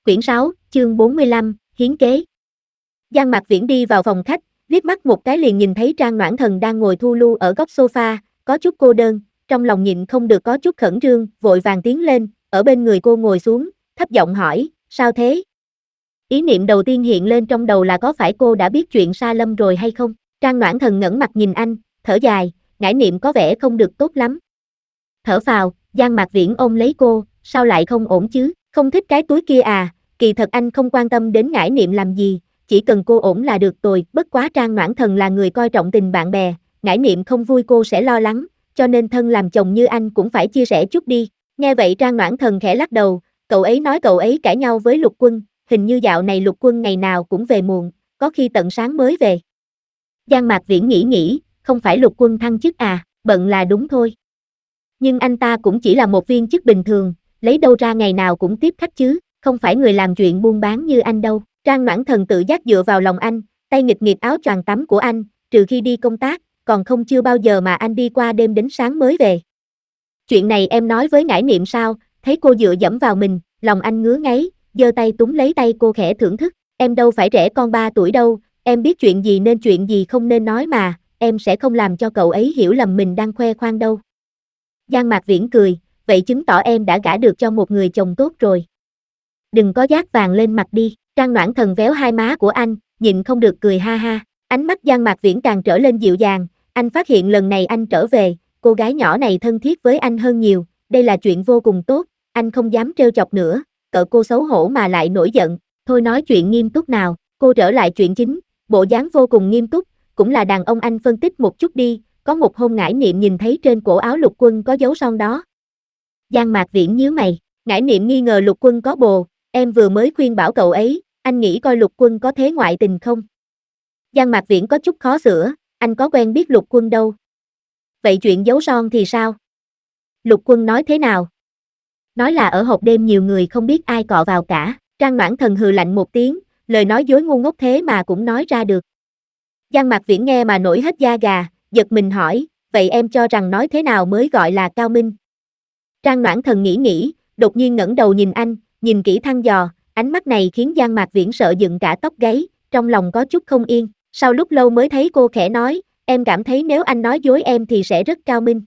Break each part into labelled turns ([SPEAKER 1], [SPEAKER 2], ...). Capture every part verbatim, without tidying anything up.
[SPEAKER 1] Quyển sáu, chương bốn mươi lăm, hiến kế. Giang Mạc Viễn đi vào phòng khách, liếc mắt một cái liền nhìn thấy Trang Noãn Thần đang ngồi thu lu ở góc sofa, có chút cô đơn, trong lòng nhịn không được có chút khẩn trương, vội vàng tiến lên, ở bên người cô ngồi xuống, thấp giọng hỏi, sao thế? Ý niệm đầu tiên hiện lên trong đầu là có phải cô đã biết chuyện Sa Lâm rồi hay không? Trang Noãn Thần ngẩng mặt nhìn anh, thở dài, ngải niệm có vẻ không được tốt lắm. Thở phào, Giang Mạc Viễn ôm lấy cô, sao lại không ổn chứ? Không thích cái túi kia à? Kỳ thật anh không quan tâm đến ngải niệm làm gì, chỉ cần cô ổn là được rồi. Bất quá Trang Noãn Thần là người coi trọng tình bạn bè, ngải niệm không vui cô sẽ lo lắng, cho nên thân làm chồng như anh cũng phải chia sẻ chút đi. Nghe vậy Trang Noãn Thần khẽ lắc đầu, cậu ấy nói cậu ấy cãi nhau với Lục Quân, hình như dạo này Lục Quân ngày nào cũng về muộn, có khi tận sáng mới về. Giang Mạc Viễn nghĩ nghĩ, không phải Lục Quân thăng chức à, bận là đúng thôi. Nhưng anh ta cũng chỉ là một viên chức bình thường, lấy đâu ra ngày nào cũng tiếp khách chứ, không phải người làm chuyện buôn bán như anh đâu. Trang Noãn Thần tự giác dựa vào lòng anh, tay nghịch nghịch áo choàng tắm của anh, trừ khi đi công tác, còn không chưa bao giờ mà anh đi qua đêm đến sáng mới về. Chuyện này em nói với ngải niệm sao? Thấy cô dựa dẫm vào mình, lòng anh ngứa ngáy, giơ tay túm lấy tay cô khẽ thưởng thức, em đâu phải trẻ con ba tuổi đâu, em biết chuyện gì nên chuyện gì không nên nói mà, em sẽ không làm cho cậu ấy hiểu lầm mình đang khoe khoang đâu. Giang Mạc Viễn cười, vậy chứng tỏ em đã gả được cho một người chồng tốt rồi. Đừng có dát vàng lên mặt đi. Trang Noãn Thần véo hai má của anh, nhịn không được cười ha ha. Ánh mắt Giang Mạc Viễn càng trở lên dịu dàng, anh phát hiện lần này anh trở về, cô gái nhỏ này thân thiết với anh hơn nhiều, đây là chuyện vô cùng tốt, anh không dám trêu chọc nữa, cỡ cô xấu hổ mà lại nổi giận, thôi nói chuyện nghiêm túc nào, cô trở lại chuyện chính, bộ dáng vô cùng nghiêm túc, cũng là đàn ông anh phân tích một chút đi, có một hôm ngải niệm nhìn thấy trên cổ áo Lục Quân có dấu son đó. Giang Mạc Viễn nhíu mày, ngải niệm nghi ngờ Lục Quân có bồ, em vừa mới khuyên bảo cậu ấy, anh nghĩ coi Lục Quân có thế ngoại tình không? Giang Mạc Viễn có chút khó xử, anh có quen biết Lục Quân đâu. Vậy chuyện dấu son thì sao? Lục Quân nói thế nào? Nói là ở hộp đêm nhiều người không biết ai cọ vào cả. Trang Noãn Thần hừ lạnh một tiếng, lời nói dối ngu ngốc thế mà cũng nói ra được. Giang Mạc Viễn nghe mà nổi hết da gà, giật mình hỏi, vậy em cho rằng nói thế nào mới gọi là cao minh? Trang Noãn Thần nghĩ nghĩ, đột nhiên ngẩng đầu nhìn anh, nhìn kỹ thăm dò, ánh mắt này khiến Giang Mạc Viễn sợ dựng cả tóc gáy, trong lòng có chút không yên, sau lúc lâu mới thấy cô khẽ nói, em cảm thấy nếu anh nói dối em thì sẽ rất cao minh.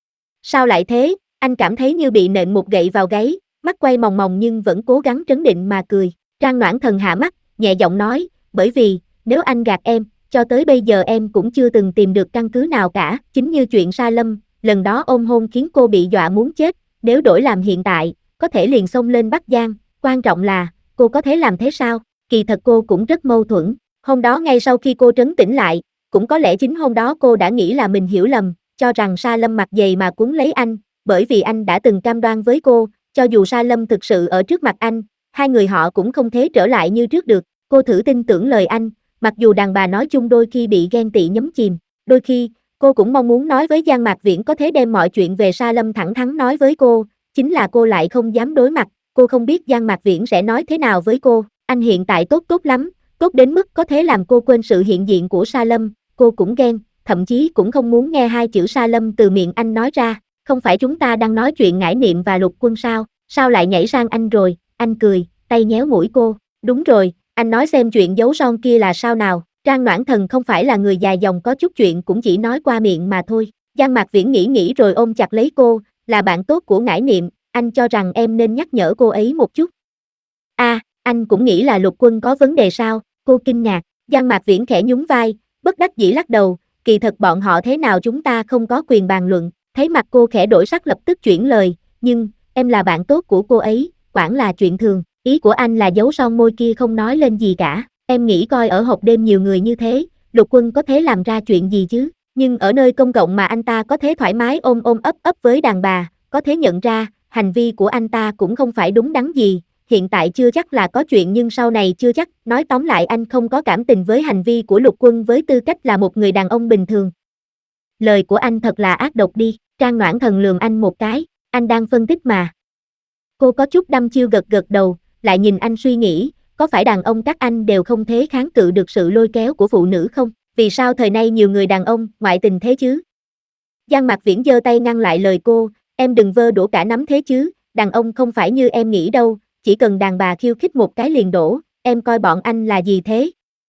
[SPEAKER 1] Sao lại thế? Anh cảm thấy như bị nện một gậy vào gáy, mắt quay mòng mòng nhưng vẫn cố gắng trấn định mà cười. Trang Noãn Thần hạ mắt, nhẹ giọng nói, bởi vì, nếu anh gạt em, cho tới bây giờ em cũng chưa từng tìm được căn cứ nào cả, chính như chuyện Sa Lâm, lần đó ôm hôn khiến cô bị dọa muốn chết, nếu đổi làm hiện tại, có thể liền xông lên Bắc Giang, quan trọng là, cô có thể làm thế sao? Kỳ thật cô cũng rất mâu thuẫn, hôm đó ngay sau khi cô trấn tĩnh lại, cũng có lẽ chính hôm đó cô đã nghĩ là mình hiểu lầm, cho rằng Sa Lâm mặt dày mà cuốn lấy anh, bởi vì anh đã từng cam đoan với cô, cho dù Sa Lâm thực sự ở trước mặt anh, hai người họ cũng không thể trở lại như trước được, cô thử tin tưởng lời anh, mặc dù đàn bà nói chung đôi khi bị ghen tị nhấn chìm, đôi khi, cô cũng mong muốn nói với Giang Mạc Viễn có thể đem mọi chuyện về Sa Lâm thẳng thắn nói với cô, chính là cô lại không dám đối mặt, cô không biết Giang Mạc Viễn sẽ nói thế nào với cô, anh hiện tại tốt tốt lắm, tốt đến mức có thể làm cô quên sự hiện diện của Sa Lâm, cô cũng ghen, thậm chí cũng không muốn nghe hai chữ Sa Lâm từ miệng anh nói ra, không phải chúng ta đang nói chuyện ngải niệm và Lục Quân sao, sao lại nhảy sang anh rồi, anh cười, tay nhéo mũi cô, đúng rồi, anh nói xem chuyện giấu son kia là sao nào, Trang Noãn Thần không phải là người dài dòng có chút chuyện cũng chỉ nói qua miệng mà thôi, Giang Mạc Viễn nghĩ nghĩ rồi ôm chặt lấy cô, là bạn tốt của ngải niệm, anh cho rằng em nên nhắc nhở cô ấy một chút. A, à, anh cũng nghĩ là Lục Quân có vấn đề sao, cô kinh ngạc, Giang Mạc Viễn khẽ nhún vai, bất đắc dĩ lắc đầu, kỳ thật bọn họ thế nào chúng ta không có quyền bàn luận, thấy mặt cô khẽ đổi sắc lập tức chuyển lời, nhưng, em là bạn tốt của cô ấy, quản là chuyện thường, ý của anh là giấu son môi kia không nói lên gì cả, em nghĩ coi ở hộp đêm nhiều người như thế, Lục Quân có thể làm ra chuyện gì chứ, nhưng ở nơi công cộng mà anh ta có thể thoải mái ôm ôm ấp ấp với đàn bà, có thể nhận ra, hành vi của anh ta cũng không phải đúng đắn gì, hiện tại chưa chắc là có chuyện nhưng sau này chưa chắc, nói tóm lại anh không có cảm tình với hành vi của Lục Quân với tư cách là một người đàn ông bình thường. Lời của anh thật là ác độc đi, Trang Noãn Thần lườm anh một cái, anh đang phân tích mà. Cô có chút đăm chiêu gật gật đầu, lại nhìn anh suy nghĩ, có phải đàn ông các anh đều không thể kháng cự được sự lôi kéo của phụ nữ không? Vì sao thời nay nhiều người đàn ông ngoại tình thế chứ? Giang Mạc Viễn giơ tay ngăn lại lời cô, em đừng vơ đũa cả nắm thế chứ, đàn ông không phải như em nghĩ đâu, chỉ cần đàn bà khiêu khích một cái liền đổ, em coi bọn anh là gì thế?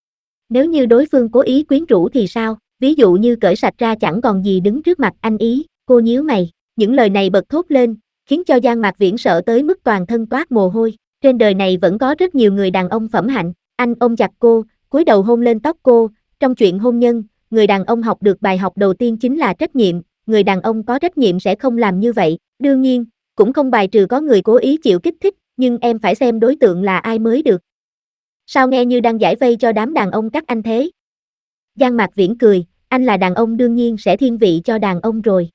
[SPEAKER 1] Nếu như đối phương cố ý quyến rũ thì sao? Ví dụ như cởi sạch ra chẳng còn gì đứng trước mặt anh ý, cô nhíu mày. Những lời này bật thốt lên, khiến cho Giang Mạc Viễn sợ tới mức toàn thân toát mồ hôi. Trên đời này vẫn có rất nhiều người đàn ông phẩm hạnh. Anh ôm chặt cô, cúi đầu hôn lên tóc cô. Trong chuyện hôn nhân, người đàn ông học được bài học đầu tiên chính là trách nhiệm. Người đàn ông có trách nhiệm sẽ không làm như vậy. Đương nhiên, cũng không bài trừ có người cố ý chịu kích thích, nhưng em phải xem đối tượng là ai mới được. Sao nghe như đang giải vây cho đám đàn ông các anh thế? Giang Mạc Viễn cười, anh là đàn ông đương nhiên sẽ thiên vị cho đàn ông rồi.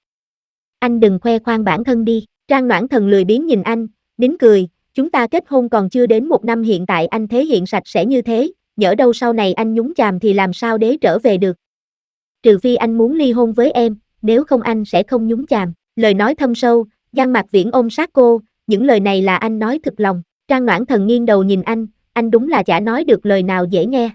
[SPEAKER 1] Anh đừng khoe khoang bản thân đi. Trang Noãn Thần lười biếng nhìn anh, nín cười, chúng ta kết hôn còn chưa đến một năm hiện tại anh thể hiện sạch sẽ như thế, nhỡ đâu sau này anh nhúng chàm thì làm sao để trở về được. Trừ phi anh muốn ly hôn với em, nếu không anh sẽ không nhúng chàm. Lời nói thâm sâu, Giang Mạc Viễn ôm sát cô, những lời này là anh nói thực lòng. Trang Noãn Thần nghiêng đầu nhìn anh, anh đúng là chả nói được lời nào dễ nghe.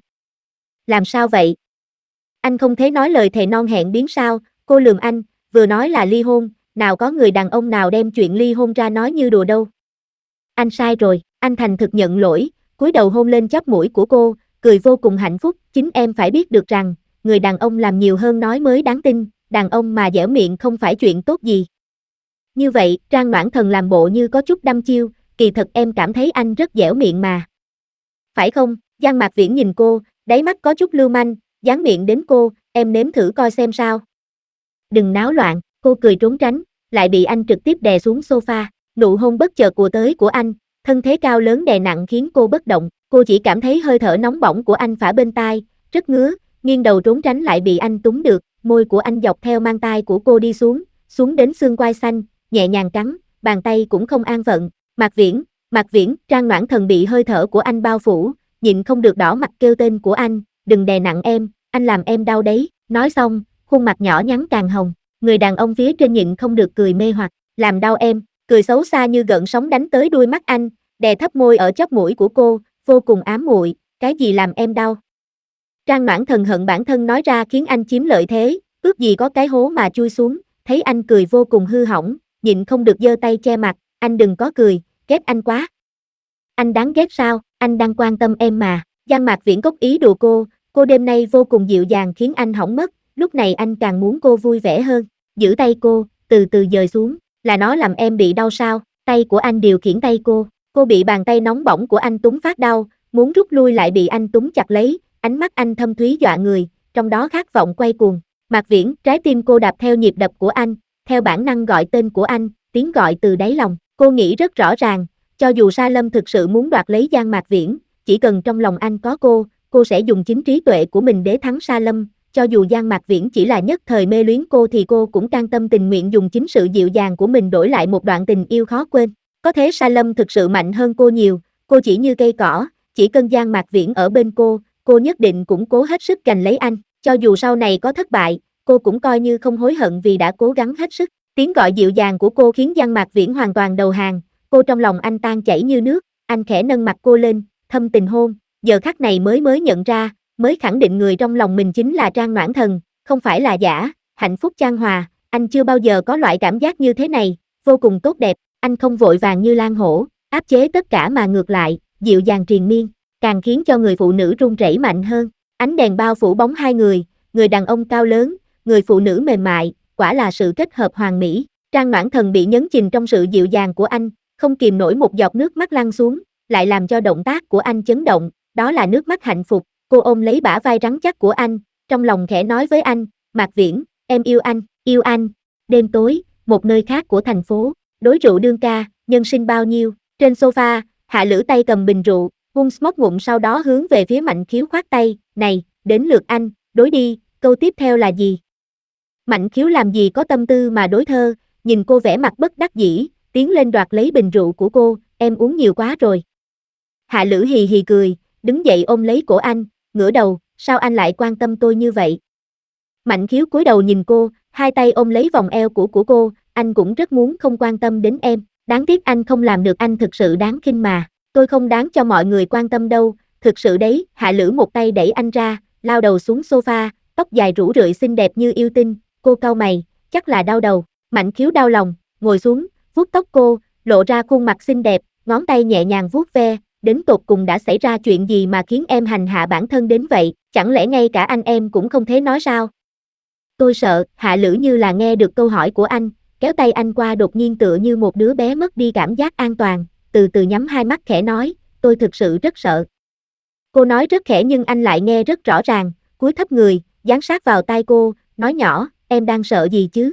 [SPEAKER 1] Làm sao vậy? Anh không thấy nói lời thề non hẹn biến sao? Cô lườm anh, vừa nói là ly hôn, nào có người đàn ông nào đem chuyện ly hôn ra nói như đùa đâu. Anh sai rồi, anh thành thực nhận lỗi, cúi đầu hôn lên chóp mũi của cô, cười vô cùng hạnh phúc. Chính em phải biết được rằng, người đàn ông làm nhiều hơn nói mới đáng tin, đàn ông mà dẻo miệng không phải chuyện tốt gì. Như vậy, Trang Noãn Thần làm bộ như có chút đăm chiêu, kỳ thật em cảm thấy anh rất dẻo miệng mà. Phải không? Giang Mạc Viễn nhìn cô, đáy mắt có chút lưu manh, dán miệng đến cô, em nếm thử coi xem sao. Đừng náo loạn, cô cười trốn tránh, lại bị anh trực tiếp đè xuống sofa, nụ hôn bất chợt của tới của anh, thân thế cao lớn đè nặng khiến cô bất động, cô chỉ cảm thấy hơi thở nóng bỏng của anh phả bên tai, rất ngứa, nghiêng đầu trốn tránh lại bị anh túm được, môi của anh dọc theo mang tai của cô đi xuống, xuống đến xương quai xanh, nhẹ nhàng cắn, bàn tay cũng không an phận. Mạc Viễn, Mạc Viễn, Trang Noãn Thần bị hơi thở của anh bao phủ, nhịn không được đỏ mặt kêu tên của anh, đừng đè nặng em, anh làm em đau đấy. Nói xong, khuôn mặt nhỏ nhắn càng hồng, người đàn ông phía trên nhịn không được cười mê hoặc, làm đau em, cười xấu xa như gợn sóng đánh tới đuôi mắt anh, đè thấp môi ở chóp mũi của cô, vô cùng ám muội, cái gì làm em đau? Trang Noãn Thần hận bản thân nói ra khiến anh chiếm lợi thế, ước gì có cái hố mà chui xuống, thấy anh cười vô cùng hư hỏng, nhịn không được giơ tay che mặt, anh đừng có cười, ghét anh quá. Anh đáng ghét sao, anh đang quan tâm em mà. Giang Mạc Viễn cốc ý đùa cô, cô đêm nay vô cùng dịu dàng khiến anh hỏng mất, lúc này anh càng muốn cô vui vẻ hơn, giữ tay cô, từ từ dời xuống, là nó làm em bị đau sao? Tay của anh điều khiển tay cô, cô bị bàn tay nóng bỏng của anh túm phát đau, muốn rút lui lại bị anh túm chặt lấy, ánh mắt anh thâm thúy dọa người, trong đó khát vọng quay cuồng. Mạc Viễn, trái tim cô đạp theo nhịp đập của anh, theo bản năng gọi tên của anh, tiếng gọi từ đáy lòng, cô nghĩ rất rõ ràng, cho dù Sa Lâm thực sự muốn đoạt lấy Giang Mạc Viễn, chỉ cần trong lòng anh có cô, cô sẽ dùng chính trí tuệ của mình để thắng Sa Lâm, cho dù Giang Mạc Viễn chỉ là nhất thời mê luyến cô thì cô cũng cam tâm tình nguyện dùng chính sự dịu dàng của mình đổi lại một đoạn tình yêu khó quên. Có thế Sa Lâm thực sự mạnh hơn cô nhiều, cô chỉ như cây cỏ, chỉ cần Giang Mạc Viễn ở bên cô, cô nhất định cũng cố hết sức giành lấy anh, cho dù sau này có thất bại, cô cũng coi như không hối hận vì đã cố gắng hết sức. Tiếng gọi dịu dàng của cô khiến Giang Mạc Viễn hoàn toàn đầu hàng, cô trong lòng anh tan chảy như nước, anh khẽ nâng mặt cô lên, thâm tình hôn, giờ khắc này mới mới nhận ra, mới khẳng định người trong lòng mình chính là Trang Noãn Thần, không phải là giả, hạnh phúc chan hòa, anh chưa bao giờ có loại cảm giác như thế này, vô cùng tốt đẹp, anh không vội vàng như lang hổ, áp chế tất cả mà ngược lại, dịu dàng triền miên, càng khiến cho người phụ nữ run rẩy mạnh hơn. Ánh đèn bao phủ bóng hai người, người đàn ông cao lớn, người phụ nữ mềm mại, quả là sự kết hợp hoàn mỹ. Trang Noãn Thần bị nhấn chìm trong sự dịu dàng của anh, không kìm nổi một giọt nước mắt lăn xuống, lại làm cho động tác của anh chấn động, đó là nước mắt hạnh phúc. Cô ôm lấy bả vai rắn chắc của anh, trong lòng khẽ nói với anh, Mạc Viễn, em yêu anh, yêu anh. Đêm tối, một nơi khác của thành phố, đối rượu đương ca, nhân sinh bao nhiêu, trên sofa, Hạ Lữ tay cầm bình rượu, vung smoke ngụm sau đó hướng về phía Mạnh Khiếu khoát tay, này, đến lượt anh, đối đi, câu tiếp theo là gì? Mạnh Khiếu làm gì có tâm tư mà đối thơ, nhìn cô vẻ mặt bất đắc dĩ, tiến lên đoạt lấy bình rượu của cô, em uống nhiều quá rồi. Hạ Lữ hì hì cười, đứng dậy ôm lấy cổ anh, ngửa đầu, sao anh lại quan tâm tôi như vậy? Mạnh Khiếu cúi đầu nhìn cô, hai tay ôm lấy vòng eo của của cô, anh cũng rất muốn không quan tâm đến em, đáng tiếc anh không làm được, anh thực sự đáng khinh mà, tôi không đáng cho mọi người quan tâm đâu, thực sự đấy. Hạ Lữ một tay đẩy anh ra, lao đầu xuống sofa, tóc dài rủ rượi xinh đẹp như yêu tinh, cô cau mày, chắc là đau đầu. Mạnh Khiếu đau lòng, ngồi xuống, vuốt tóc cô, lộ ra khuôn mặt xinh đẹp, ngón tay nhẹ nhàng vuốt ve, đến tột cùng đã xảy ra chuyện gì mà khiến em hành hạ bản thân đến vậy, chẳng lẽ ngay cả anh em cũng không thể nói sao? Tôi sợ, Hạ Lữ như là nghe được câu hỏi của anh, kéo tay anh qua đột nhiên tựa như một đứa bé mất đi cảm giác an toàn, từ từ nhắm hai mắt khẽ nói, tôi thực sự rất sợ. Cô nói rất khẽ nhưng anh lại nghe rất rõ ràng, cúi thấp người, dán sát vào tai cô, nói nhỏ, em đang sợ gì chứ?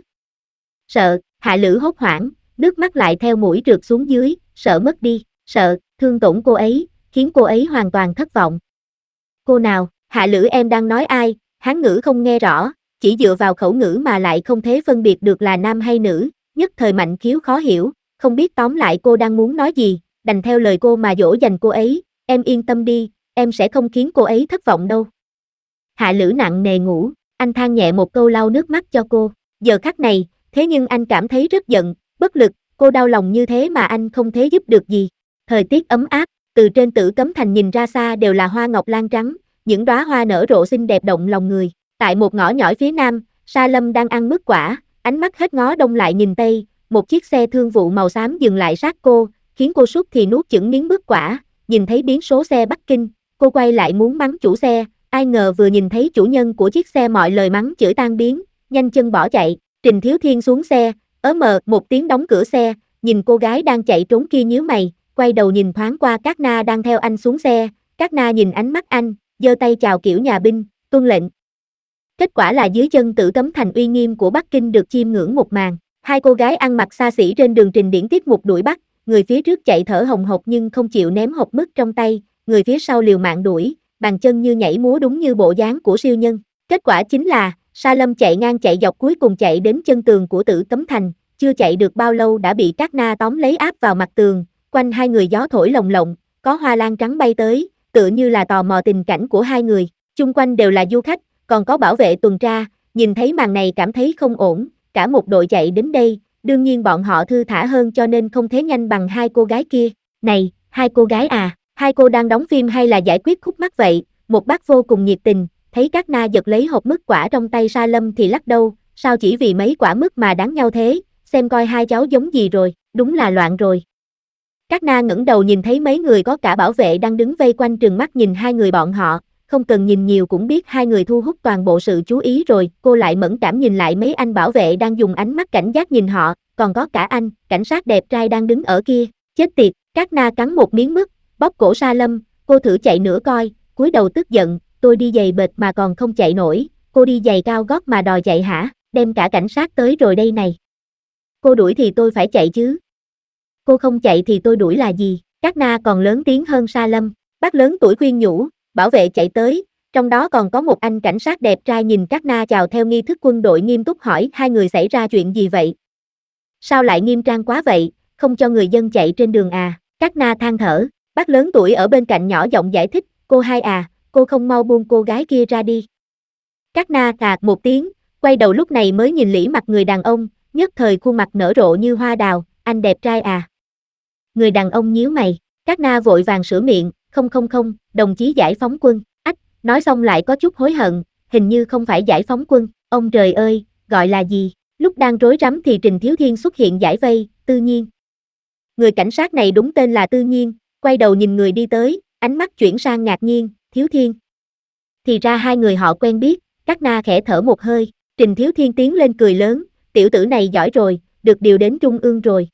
[SPEAKER 1] Sợ, Hạ Lữ hốt hoảng, nước mắt lại theo mũi trượt xuống dưới, sợ mất đi, sợ, thương tổn cô ấy, khiến cô ấy hoàn toàn thất vọng. Cô nào, Hạ Lữ em đang nói ai, Hán ngữ không nghe rõ, chỉ dựa vào khẩu ngữ mà lại không thể phân biệt được là nam hay nữ, nhất thời Mạnh Khiếu khó hiểu, không biết tóm lại cô đang muốn nói gì, đành theo lời cô mà dỗ dành cô ấy, em yên tâm đi, em sẽ không khiến cô ấy thất vọng đâu. Hạ Lữ nặng nề ngủ, anh than nhẹ một câu lau nước mắt cho cô, giờ khắc này, thế nhưng anh cảm thấy rất giận, bất lực, cô đau lòng như thế mà anh không thể giúp được gì. Thời tiết ấm áp, từ trên Tử Cấm Thành nhìn ra xa đều là hoa ngọc lan trắng, những đóa hoa nở rộ xinh đẹp động lòng người. Tại một ngõ nhỏ phía nam, Sa Lâm đang ăn mứt quả, ánh mắt hết ngó đông lại nhìn tây, một chiếc xe thương vụ màu xám dừng lại sát cô, khiến cô sút thì nuốt chửng miếng mứt quả, nhìn thấy biến số xe Bắc Kinh, cô quay lại muốn mắng chủ xe, ai ngờ vừa nhìn thấy chủ nhân của chiếc xe mọi lời mắng chửi tan biến, nhanh chân bỏ chạy. Trình Thiếu Thiên xuống xe, ớ mờ một tiếng đóng cửa xe, nhìn cô gái đang chạy trốn kia nhíu mày, quay đầu nhìn thoáng qua Cát Na đang theo anh xuống xe, Cát Na nhìn ánh mắt anh, giơ tay chào kiểu nhà binh, tuân lệnh. Kết quả là dưới chân Tử Cấm Thành uy nghiêm của Bắc Kinh được chiêm ngưỡng một màn, hai cô gái ăn mặc xa xỉ trên đường trình diễn tiết mục đuổi bắt, người phía trước chạy thở hồng hộc nhưng không chịu ném hộp mứt trong tay, người phía sau liều mạng đuổi, bàn chân như nhảy múa đúng như bộ dáng của siêu nhân. Kết quả chính là, Sa Lâm chạy ngang chạy dọc cuối cùng chạy đến chân tường của Tử Cấm Thành, chưa chạy được bao lâu đã bị Cát Na tóm lấy áp vào mặt tường, quanh hai người gió thổi lồng lộng, có hoa lan trắng bay tới, tựa như là tò mò tình cảnh của hai người, chung quanh đều là du khách, còn có bảo vệ tuần tra, nhìn thấy màn này cảm thấy không ổn, cả một đội chạy đến đây, đương nhiên bọn họ thư thả hơn cho nên không thể nhanh bằng hai cô gái kia. Này, hai cô gái à, hai cô đang đóng phim hay là giải quyết khúc mắc vậy? Một bác vô cùng nhiệt tình, thấy Cát Na giật lấy hộp mứt quả trong tay Sa Lâm thì lắc đầu, sao chỉ vì mấy quả mứt mà đáng nhau thế, xem coi hai cháu giống gì rồi, đúng là loạn rồi. Cát Na ngẩng đầu nhìn thấy mấy người có cả bảo vệ đang đứng vây quanh trừng mắt nhìn hai người bọn họ, không cần nhìn nhiều cũng biết hai người thu hút toàn bộ sự chú ý rồi, cô lại mẫn cảm nhìn lại mấy anh bảo vệ đang dùng ánh mắt cảnh giác nhìn họ, còn có cả anh, cảnh sát đẹp trai đang đứng ở kia, chết tiệt, Cát Na cắn một miếng mứt, bóp cổ Sa Lâm, cô thử chạy nữa coi, cúi đầu tức giận, tôi đi giày bệt mà còn không chạy nổi, cô đi giày cao gót mà đòi chạy hả, đem cả cảnh sát tới rồi đây này. Cô đuổi thì tôi phải chạy chứ. Cô không chạy thì tôi đuổi là gì, Cát Na còn lớn tiếng hơn Sa Lâm, bác lớn tuổi khuyên nhủ, bảo vệ chạy tới, trong đó còn có một anh cảnh sát đẹp trai nhìn Cát Na chào theo nghi thức quân đội nghiêm túc hỏi hai người xảy ra chuyện gì vậy. Sao lại nghiêm trang quá vậy, không cho người dân chạy trên đường à, Cát Na than thở, bác lớn tuổi ở bên cạnh nhỏ giọng giải thích, cô hai à, cô không mau buông cô gái kia ra đi. Cát Na cạc một tiếng, quay đầu lúc này mới nhìn lỉ mặt người đàn ông, nhất thời khuôn mặt nở rộ như hoa đào, anh đẹp trai à. Người đàn ông nhíu mày, Cát Na vội vàng sửa miệng, không không không, đồng chí giải phóng quân, ách, nói xong lại có chút hối hận, hình như không phải giải phóng quân, ông trời ơi, gọi là gì, lúc đang rối rắm thì Trình Thiếu Thiên xuất hiện giải vây, Tư Nhiên. Người cảnh sát này đúng tên là Tư Nhiên, quay đầu nhìn người đi tới, ánh mắt chuyển sang ngạc nhiên, Thiếu Thiên. Thì ra hai người họ quen biết, Cát Na khẽ thở một hơi, Trình Thiếu Thiên tiến lên cười lớn, tiểu tử này giỏi rồi, được điều đến Trung ương rồi.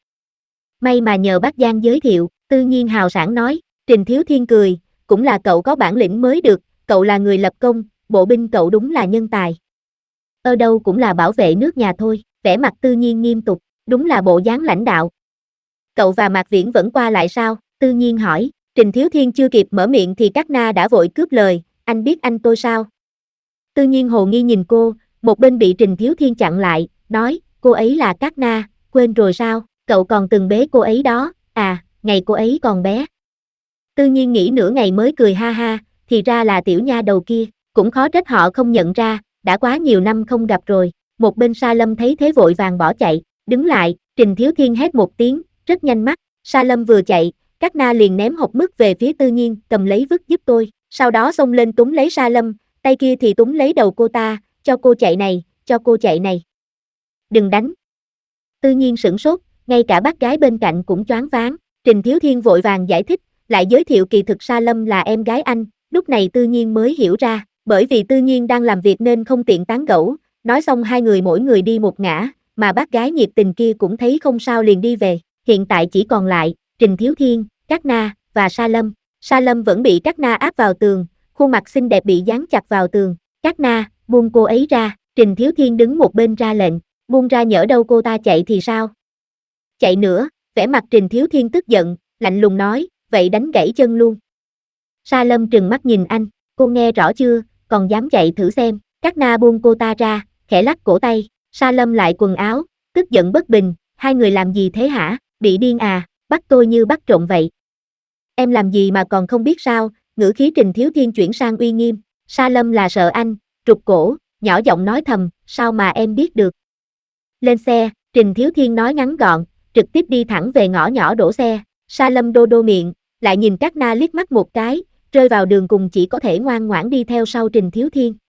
[SPEAKER 1] May mà nhờ bác Giang giới thiệu, Tư Nhiên hào sảng nói, Trình Thiếu Thiên cười, cũng là cậu có bản lĩnh mới được, cậu là người lập công, bộ binh cậu đúng là nhân tài. Ở đâu cũng là bảo vệ nước nhà thôi, vẻ mặt Tư Nhiên nghiêm túc, đúng là bộ dáng lãnh đạo. Cậu và Mạc Viễn vẫn qua lại sao? Tư Nhiên hỏi, Trình Thiếu Thiên chưa kịp mở miệng thì Cát Na đã vội cướp lời, anh biết anh tôi sao? Tư Nhiên hồ nghi nhìn cô, một bên bị Trình Thiếu Thiên chặn lại, nói, cô ấy là Cát Na, quên rồi sao, cậu còn từng bế cô ấy đó, à, ngày cô ấy còn bé. Tư Nhiên nghĩ nửa ngày mới cười ha ha, thì ra là tiểu nha đầu kia, cũng khó trách họ không nhận ra, đã quá nhiều năm không gặp rồi. Một bên Sa Lâm thấy thế vội vàng bỏ chạy, đứng lại, Trình Thiếu Thiên hét một tiếng, rất nhanh mắt, Sa Lâm vừa chạy, Cát Na liền ném hộp mứt về phía Tư Nhiên, cầm lấy vứt giúp tôi, sau đó xông lên túm lấy Sa Lâm, tay kia thì túm lấy đầu cô ta, cho cô chạy này, cho cô chạy này. Đừng đánh. Tư Nhiên sửng sốt, ngay cả bác gái bên cạnh cũng choáng váng, Trình Thiếu Thiên vội vàng giải thích, lại giới thiệu kỳ thực Sa Lâm là em gái anh, lúc này Tư Nhiên mới hiểu ra, bởi vì Tư Nhiên đang làm việc nên không tiện tán gẫu, nói xong hai người mỗi người đi một ngã, mà bác gái nhiệt tình kia cũng thấy không sao liền đi về, hiện tại chỉ còn lại, Trình Thiếu Thiên, Cát Na, và Sa Lâm. Sa Lâm vẫn bị Cát Na áp vào tường, khuôn mặt xinh đẹp bị dán chặt vào tường, Cát Na, buông cô ấy ra, Trình Thiếu Thiên đứng một bên ra lệnh, buông ra nhỡ đâu cô ta chạy thì sao? Chạy nữa, vẻ mặt Trình Thiếu Thiên tức giận, lạnh lùng nói, vậy đánh gãy chân luôn. Sa Lâm trừng mắt nhìn anh, cô nghe rõ chưa, còn dám chạy thử xem, Cát Na buông cô ta ra, khẽ lắc cổ tay, Sa Lâm lại quần áo, tức giận bất bình, hai người làm gì thế hả, bị điên à, bắt tôi như bắt trộm vậy. Em làm gì mà còn không biết sao, ngữ khí Trình Thiếu Thiên chuyển sang uy nghiêm, Sa Lâm là sợ anh, trục cổ, nhỏ giọng nói thầm, sao mà em biết được. Lên xe, Trình Thiếu Thiên nói ngắn gọn, trực tiếp đi thẳng về ngõ nhỏ đổ xe, Sa Lâm đô đô miệng, lại nhìn Cát Na liếc mắt một cái, rơi vào đường cùng chỉ có thể ngoan ngoãn đi theo sau Trình Thiếu Thiên.